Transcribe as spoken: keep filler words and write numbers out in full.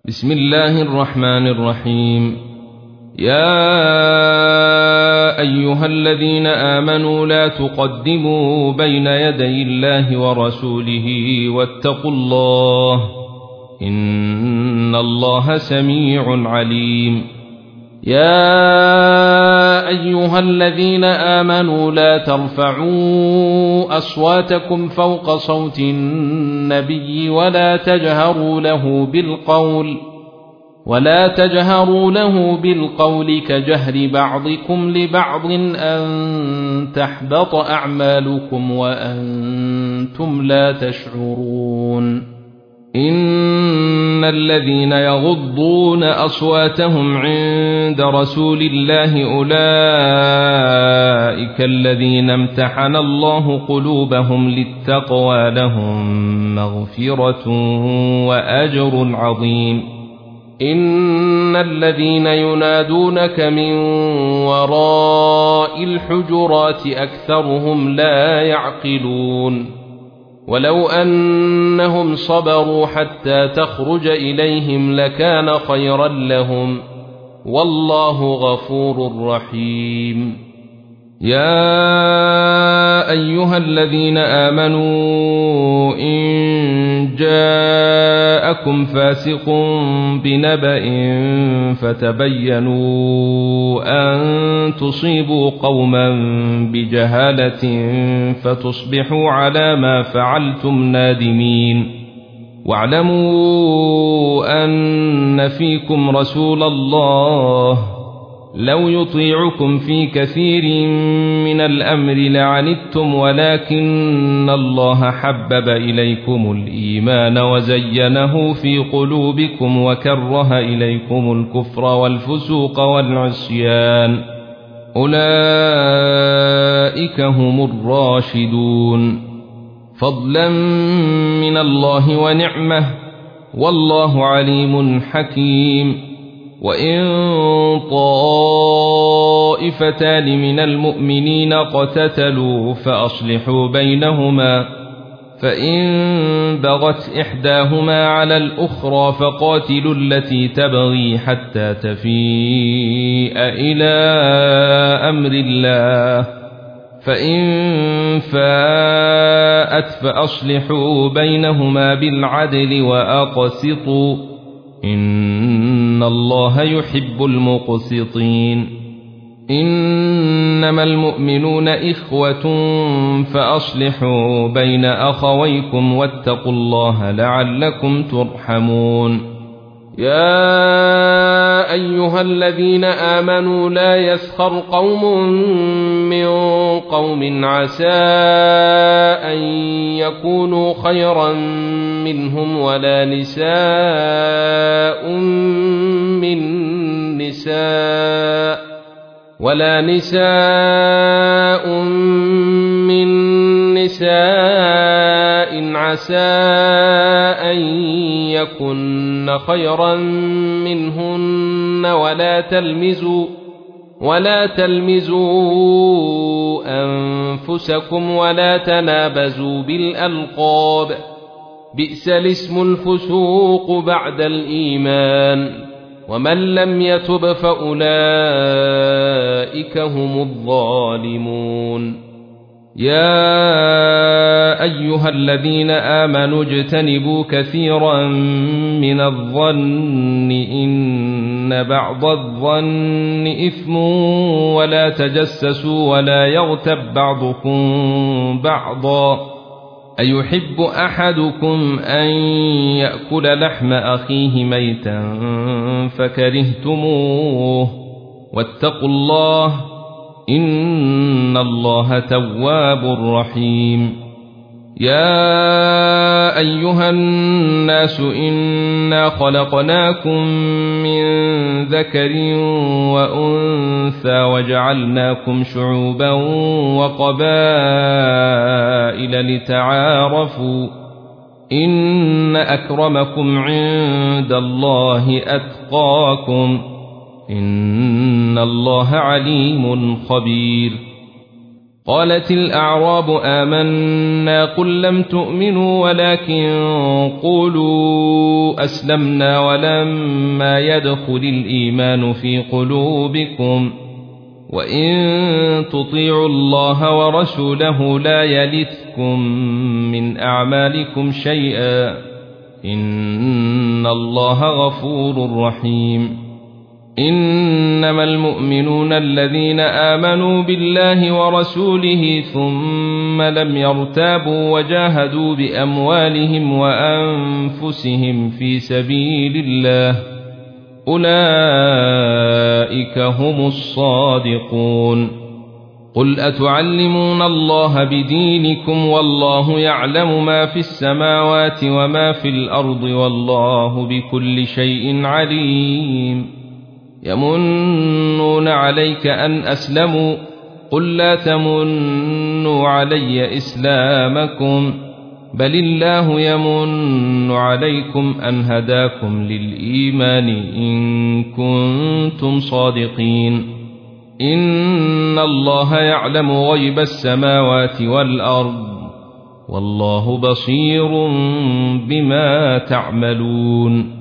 بسم الله الرحمن الرحيم. يا أيها الذين آمنوا لا تقدموا بين يدي الله ورسوله واتقوا الله إن الله سميع عليم. يا أيها الذين آمنوا لا ترفعوا أصواتكم فوق صوت النبي ولا تجهروا له بالقول ولا تجهروا له بالقول كجهر بعضكم لبعض أن تحبط أعمالكم وأنتم لا تشعرون. إن الذين يغضون أصواتهم عند رسول الله أولئك الذين امتحن الله قلوبهم للتقوى لهم مغفرة وأجر عظيم. إن الذين ينادونك من وراء الحجرات أكثرهم لا يعقلون. ولو أنهم صبروا حتى تخرج إليهم لكان خيرا لهم والله غفور رحيم. يا أيها الذين آمنوا إن جاءكم فاسق بنبأ فتبينوا أن تصيبوا قوما بجهالة فتصبحوا على ما فعلتم نادمين. واعلموا أن فيكم رسول الله لو يطيعكم في كثير من الأمر لعنتم ولكن الله حبب إليكم الإيمان وزينه في قلوبكم وكره إليكم الكفر والفسوق والعصيان أولئك هم الراشدون فضلا من الله ونعمه والله عليم حكيم. وإن طائفتان من المؤمنين اقتتلوا فأصلحوا بينهما فإن بغت إحداهما على الأخرى فقاتلوا التي تبغي حتى تفيء إلى أمر الله فإن فاءت فأصلحوا بينهما بالعدل وأقسطوا إن الله يحب المقسطين. إنما المؤمنون إخوة فأصلحوا بين أخويكم واتقوا الله لعلكم ترحمون. يا أيها الذين آمنوا لا يسخر قوم من قوم عسى أن يكونوا خيرا منهم ولا نساء من نساء ولا نساء من نساء عسى أن يكن خيرا منهن ولا تلمزوا ولا تلمزوا أنفسكم ولا تنابزوا بالألقاب بئس الاسم الفسوق بعد الإيمان ومن لم يتب فأولئك هم الظالمون. يا أيها الذين آمنوا اجتنبوا كثيرا من الظن إن بعض الظن إثم ولا تجسسوا ولا يغتب بعضكم بعضا أيحب أحدكم أن يأكل لحم أخيه ميتا فكرهتموه واتقوا الله إن الله تواب رحيم. يا أيها الناس إنا خلقناكم من ذكر وأنثى وجعلناكم شعوبا وقبائل لتعارفوا إن أكرمكم عند الله أتقاكم إن الله عليم خبير. قالت الأعراب آمنا قل لم تؤمنوا ولكن قولوا أسلمنا ولما يدخل الإيمان في قلوبكم وإن تطيعوا الله ورسوله لا يلتكم من أعمالكم شيئا إن الله غفور رحيم إنما المؤمنون الذين آمنوا بالله ورسوله ثم لم يرتابوا وجاهدوا بأموالهم وأنفسهم في سبيل الله أولئك هم الصادقون قل أتعلمون الله بدينكم والله يعلم ما في السماوات وما في الأرض والله بكل شيء عليم يمنون عليك أن أسلموا قل لا تمنوا علي إسلامكم بل الله يمن عليكم أن هداكم للإيمان إن كنتم صادقين إن الله يعلم غيب السماوات والأرض والله بصير بما تعملون